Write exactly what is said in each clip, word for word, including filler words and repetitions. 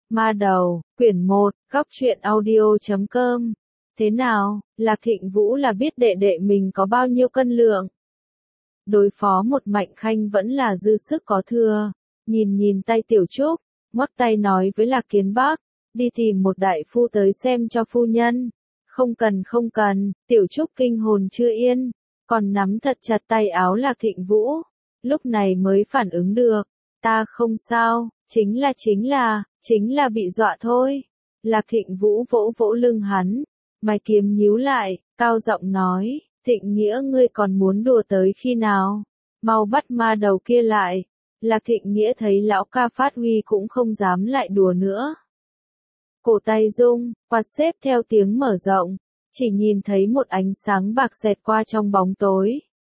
Ma đầu, quyển một, góc truyện audio chấm com. Thế nào, Lạc Thịnh Vũ là biết đệ đệ mình có bao nhiêu cân lượng. Đối phó một Mạnh Khanh vẫn là dư sức có thừa. Nhìn nhìn tay Tiểu Trúc, ngoắc tay nói với Lạc Kiến Bắc, đi tìm một đại phu tới xem cho phu nhân. Không cần không cần, Tiểu Trúc kinh hồn chưa yên, còn nắm thật chặt tay áo Lạc Thịnh Vũ. Lúc này mới phản ứng được, ta không sao, chính là chính là, chính là bị dọa thôi. Lạc Thịnh Vũ vỗ vỗ lưng hắn, mày kiếm nhíu lại, cao giọng nói, Thịnh Nghĩa ngươi còn muốn đùa tới khi nào? Mau bắt ma đầu kia lại. Lạc Thịnh Nghĩa thấy lão ca phát huy cũng không dám lại đùa nữa. Cổ tay rung, quạt xếp theo tiếng mở rộng, chỉ nhìn thấy một ánh sáng bạc xẹt qua trong bóng tối.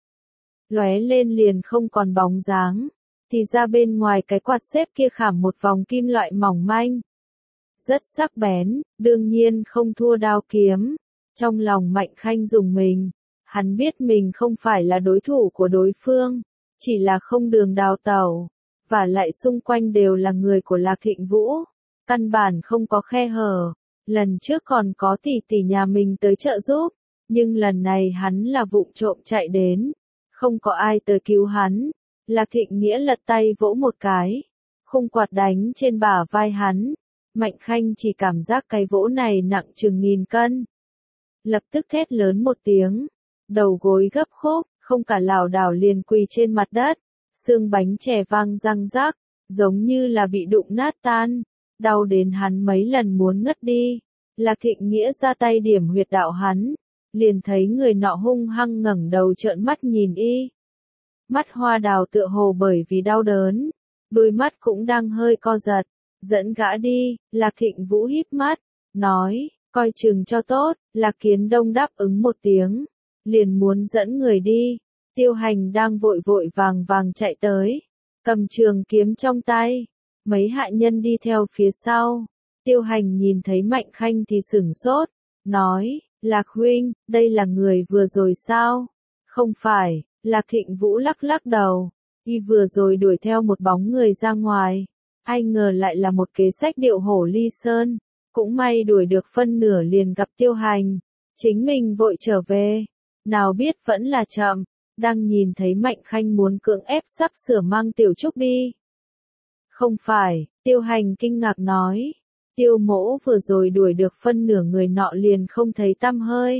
Lóe lên liền không còn bóng dáng, thì ra bên ngoài cái quạt xếp kia khảm một vòng kim loại mỏng manh. Rất sắc bén, đương nhiên không thua đao kiếm. Trong lòng Mạnh Khanh rùng mình, hắn biết mình không phải là đối thủ của đối phương, chỉ là không đường đào tẩu, và lại xung quanh đều là người của Lạc Thịnh Vũ, căn bản không có khe hở. Lần trước còn có tỷ tỷ nhà mình tới trợ giúp, nhưng lần này hắn là vụng trộm chạy đến, không có ai tới cứu hắn. Lạc Thịnh Nghĩa lật tay vỗ một cái, khung quạt đánh trên bả vai hắn. Mạnh Khanh chỉ cảm giác cái vỗ này nặng chừng nghìn cân. Lập tức thét lớn một tiếng, đầu gối gấp khúc, không cả lảo đảo liền quỳ trên mặt đất, xương bánh chè vang răng rắc, giống như là bị đụng nát tan, đau đến hắn mấy lần muốn ngất đi. Lạc Thịnh Nghĩa ra tay điểm huyệt đạo hắn, liền thấy người nọ hung hăng ngẩng đầu trợn mắt nhìn y. Mắt hoa đào tựa hồ bởi vì đau đớn, đôi mắt cũng đang hơi co giật. Dẫn gã đi. Lạc Thịnh Vũ híp mắt, nói, coi chừng cho tốt. Lạc Kiến Đông đáp ứng một tiếng, liền muốn dẫn người đi. Tiêu Hành đang vội vội vàng vàng chạy tới, cầm trường kiếm trong tay, mấy hạ nhân đi theo phía sau. Tiêu Hành nhìn thấy Mạnh Khanh thì sửng sốt, nói, Lạc huynh, đây là người vừa rồi sao? Không phải. Lạc Thịnh Vũ lắc lắc đầu, y vừa rồi đuổi theo một bóng người ra ngoài. Ai ngờ lại là một kế sách điệu hổ ly sơn, cũng may đuổi được phân nửa liền gặp Tiêu Hành, chính mình vội trở về, nào biết vẫn là chậm, đang nhìn thấy Mạnh Khanh muốn cưỡng ép sắp sửa mang Tiểu Trúc đi. Không phải, Tiêu Hành kinh ngạc nói, Tiêu mỗ vừa rồi đuổi được phân nửa người nọ liền không thấy tăm hơi.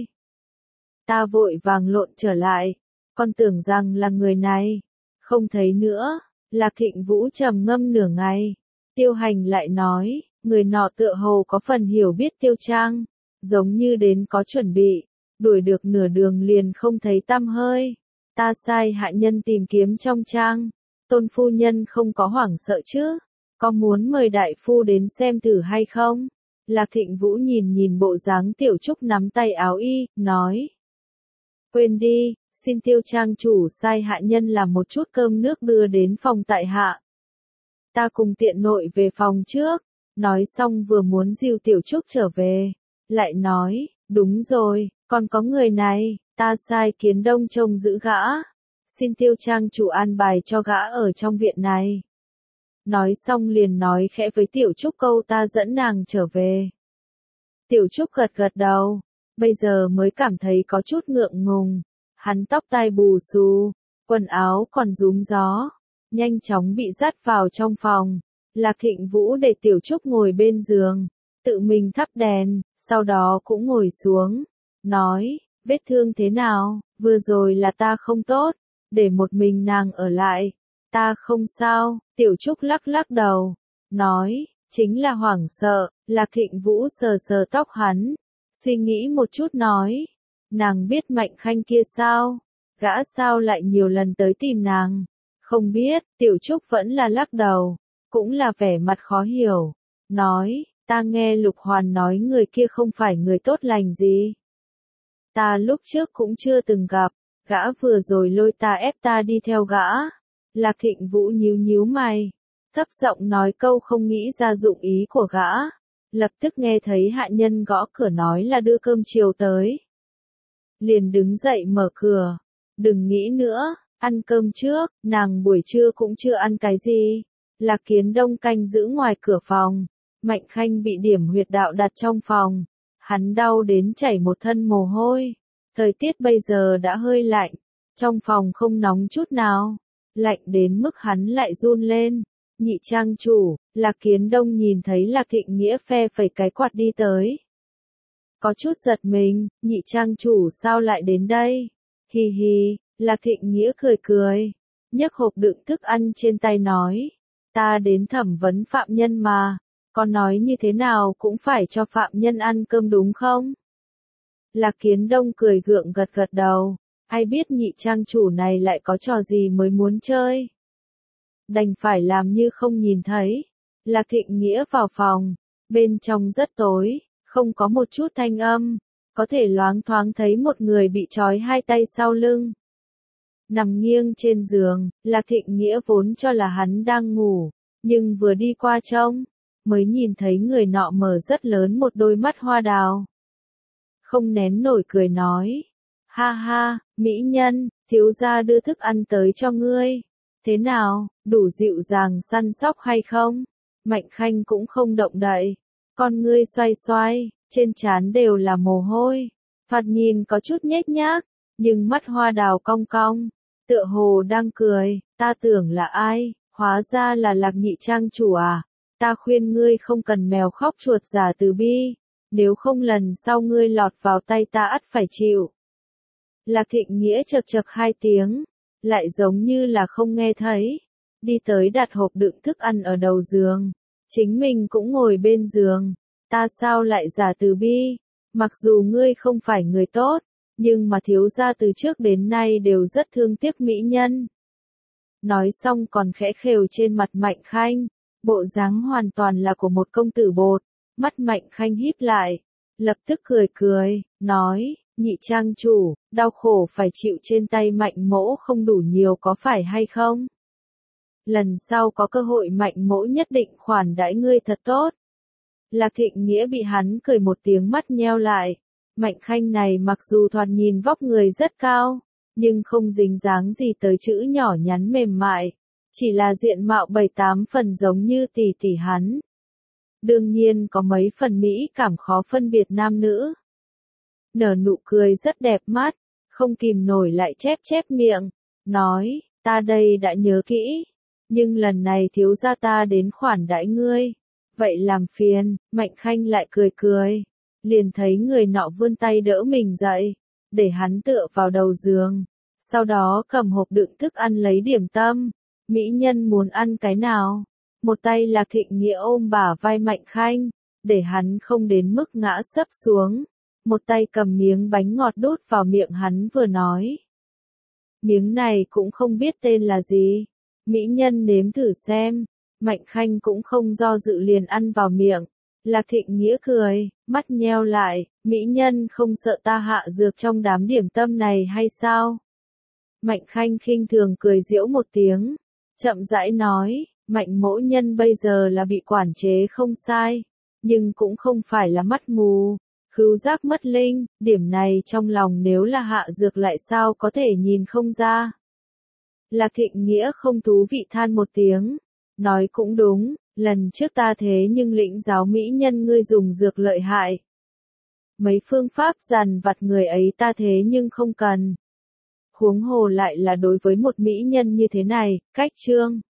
Ta vội vàng lộn trở lại, còn tưởng rằng là người này, không thấy nữa. Lạc Thịnh Vũ trầm ngâm nửa ngày, Tiêu Hành lại nói, người nọ tựa hồ có phần hiểu biết Tiêu Trang, giống như đến có chuẩn bị, đuổi được nửa đường liền không thấy tăm hơi. Ta sai hạ nhân tìm kiếm trong trang, Tôn phu nhân không có hoảng sợ chứ, có muốn mời đại phu đến xem thử hay không? Lạc Thịnh Vũ nhìn nhìn bộ dáng Tiểu Trúc nắm tay áo y, nói, quên đi. Xin Tiêu Trang chủ sai hạ nhân làm một chút cơm nước đưa đến phòng tại hạ. Ta cùng tiện nội về phòng trước. Nói xong vừa muốn dìu Tiểu Trúc trở về, lại nói, đúng rồi, còn có người này, ta sai Kiến Đông trông giữ gã. Xin Tiêu Trang chủ an bài cho gã ở trong viện này. Nói xong liền nói khẽ với Tiểu Trúc câu ta dẫn nàng trở về. Tiểu Trúc gật gật đầu, bây giờ mới cảm thấy có chút ngượng ngùng. Hắn tóc tai bù xù, quần áo còn rúm gió, nhanh chóng bị dắt vào trong phòng. Lạc Thịnh Vũ để Tiểu Trúc ngồi bên giường, tự mình thắp đèn, sau đó cũng ngồi xuống, nói, vết thương thế nào, vừa rồi là ta không tốt, để một mình nàng ở lại. Ta không sao. Tiểu Trúc lắc lắc đầu, nói, chính là hoảng sợ. Lạc Thịnh Vũ sờ sờ tóc hắn, suy nghĩ một chút nói, nàng biết Mạnh Khanh kia sao? Gã sao lại nhiều lần tới tìm nàng? Không biết. Tiểu Trúc vẫn là lắc đầu, cũng là vẻ mặt khó hiểu, nói, ta nghe Lục Hoàn nói người kia không phải người tốt lành gì. Ta lúc trước cũng chưa từng gặp, gã vừa rồi lôi ta ép ta đi theo gã. Lạc Thịnh Vũ nhíu nhíu mày, thấp giọng nói câu không nghĩ ra dụng ý của gã. Lập tức nghe thấy hạ nhân gõ cửa nói là đưa cơm chiều tới. Liền đứng dậy mở cửa, đừng nghĩ nữa, ăn cơm trước. Nàng buổi trưa cũng chưa ăn cái gì. Lạc Kiến Đông canh giữ ngoài cửa phòng, Mạnh Khanh bị điểm huyệt đạo đặt trong phòng. Hắn đau đến chảy một thân mồ hôi. Thời tiết bây giờ đã hơi lạnh. Trong phòng không nóng chút nào. Lạnh đến mức hắn lại run lên. Nhị trang chủ, Lạc Kiến Đông nhìn thấy Lạc Thịnh Nghĩa phe phẩy cái quạt đi tới. Có chút giật mình, nhị trang chủ sao lại đến đây? Hi hi, Lạc Thịnh Nghĩa cười cười. Nhấc hộp đựng thức ăn trên tay nói. Ta đến thẩm vấn phạm nhân mà. Con nói như thế nào cũng phải cho phạm nhân ăn cơm đúng không? Lạc Kiến Đông cười gượng gật gật đầu. Ai biết nhị trang chủ này lại có trò gì mới muốn chơi. Đành phải làm như không nhìn thấy. Lạc Thịnh Nghĩa vào phòng. Bên trong rất tối, không có một chút thanh âm. Có thể loáng thoáng thấy một người bị trói hai tay sau lưng. Nằm nghiêng trên giường, Lạc Thịnh Nghĩa vốn cho là hắn đang ngủ. Nhưng vừa đi qua trông, mới nhìn thấy người nọ mở rất lớn một đôi mắt hoa đào. Không nén nổi cười nói. Ha ha, mỹ nhân, thiếu gia đưa thức ăn tới cho ngươi. Thế nào, đủ dịu dàng săn sóc hay không? Mạnh Khanh cũng không động đậy. Con ngươi xoay xoay, trên trán đều là mồ hôi. Thoạt nhìn có chút nhếch nhác, nhưng mắt hoa đào cong cong. Tựa hồ đang cười, ta tưởng là ai, hóa ra là Lạc nhị trang chủ à. Ta khuyên ngươi không cần mèo khóc chuột giả từ bi. Nếu không lần sau ngươi lọt vào tay ta ắt phải chịu. Lạc Thịnh Nghĩa chật chật hai tiếng. Lại giống như là không nghe thấy. Đi tới đặt hộp đựng thức ăn ở đầu giường. Chính mình cũng ngồi bên giường. Ta sao lại giả từ bi? Mặc dù ngươi không phải người tốt, nhưng mà thiếu gia từ trước đến nay đều rất thương tiếc mỹ nhân. Nói xong còn khẽ khều trên mặt Mạnh Khanh. Bộ dáng hoàn toàn là của một công tử bột. Mắt Mạnh Khanh híp lại. Lập tức cười cười, nói. Nhị trang chủ, đau khổ phải chịu trên tay Mạnh mỗ không đủ nhiều có phải hay không? Lần sau có cơ hội Mạnh mỗ nhất định khoản đãi ngươi thật tốt. Lạc Thịnh Nghĩa bị hắn cười một tiếng mắt nheo lại. Mạnh Khanh này mặc dù thoạt nhìn vóc người rất cao, nhưng không dính dáng gì tới chữ nhỏ nhắn mềm mại. Chỉ là diện mạo bảy tám phần giống như tỷ tỷ hắn. Đương nhiên có mấy phần mỹ cảm khó phân biệt nam nữ. Nở nụ cười rất đẹp mắt, không kìm nổi lại chép chép miệng, nói, ta đây đã nhớ kỹ, nhưng lần này thiếu gia ta đến khoản đãi ngươi, vậy làm phiền. Mạnh Khanh lại cười cười, liền thấy người nọ vươn tay đỡ mình dậy, để hắn tựa vào đầu giường, sau đó cầm hộp đựng thức ăn lấy điểm tâm, mỹ nhân muốn ăn cái nào, một tay Lạc Thịnh Nghĩa ôm bả vai Mạnh Khanh, để hắn không đến mức ngã sấp xuống. Một tay cầm miếng bánh ngọt đút vào miệng hắn vừa nói. Miếng này cũng không biết tên là gì. Mỹ nhân nếm thử xem. Mạnh Khanh cũng không do dự liền ăn vào miệng. Lạc Thịnh Nghĩa cười, mắt nheo lại. Mỹ nhân không sợ ta hạ dược trong đám điểm tâm này hay sao? Mạnh Khanh khinh thường cười giễu một tiếng. Chậm rãi nói, Mạnh mỗ nhân bây giờ là bị quản chế không sai. Nhưng cũng không phải là mắt mù. Khứu giác mất linh, điểm này trong lòng nếu là hạ dược lại sao có thể nhìn không ra. Lạc Thịnh Nghĩa không thú vị than một tiếng. Nói cũng đúng, lần trước ta thế nhưng lĩnh giáo mỹ nhân ngươi dùng dược lợi hại. Mấy phương pháp dằn vặt người ấy ta thế nhưng không cần. Huống hồ lại là đối với một mỹ nhân như thế này, cách trương.